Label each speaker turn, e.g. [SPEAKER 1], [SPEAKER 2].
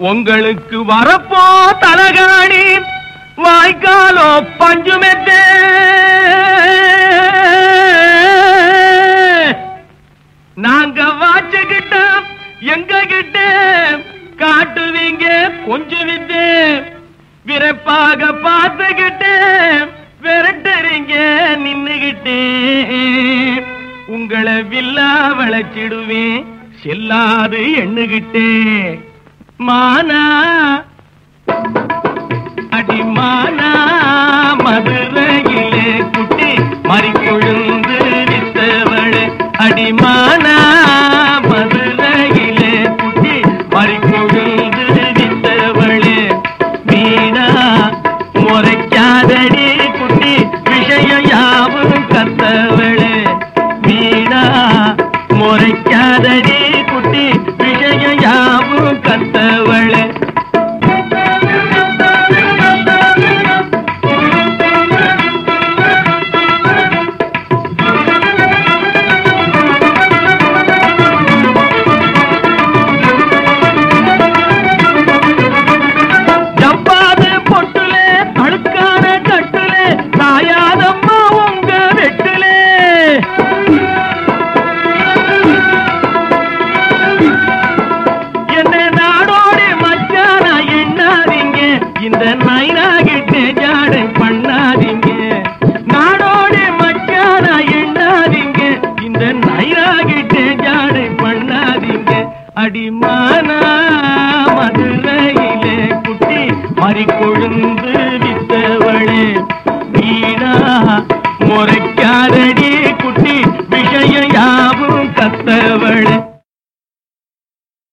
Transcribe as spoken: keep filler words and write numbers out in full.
[SPEAKER 1] உங்களுக்கு வரப்போ தலகாணி வாய்க்காலோ பஞ்சுமெத்தே நாங்க வாச்சுக்கிட்ட எங்க கிட்ட காட்டுவீங்க கொஞ்சம் வித்து விரைப்பாக பார்த்துக்கிட்டு விரட்டுறீங்க நின்னுகிட்டே உங்களை வில்லா வளைச்சிடுவேன் செல்லாது எண்ணுகிட்டே மானா அடி மானா மதுரையிலே குட்டி மறிக்கொழுந்து வித்தவளே அடி மானா மதுரையிலே குட்டி மறிக்கொழுந்து வித்தவளே வீணா முறைக்காதடி குட்டி விஷயம் யாவும் கத்தவளே வீணா முறைக்காதடி குட்டி விஷயம் யாவும் கத்தவளே இந்த நைனாகிட்டே ஜாடை பண்ணாதீங்க நாடோட மச்சானா எண்ணாதீங்க இந்த நைனாகிட்டே ஜாடை பண்ணாதீங்க அடிமானா மதுரையிலே குட்டி மறிக்கொழுந்து வித்தவளே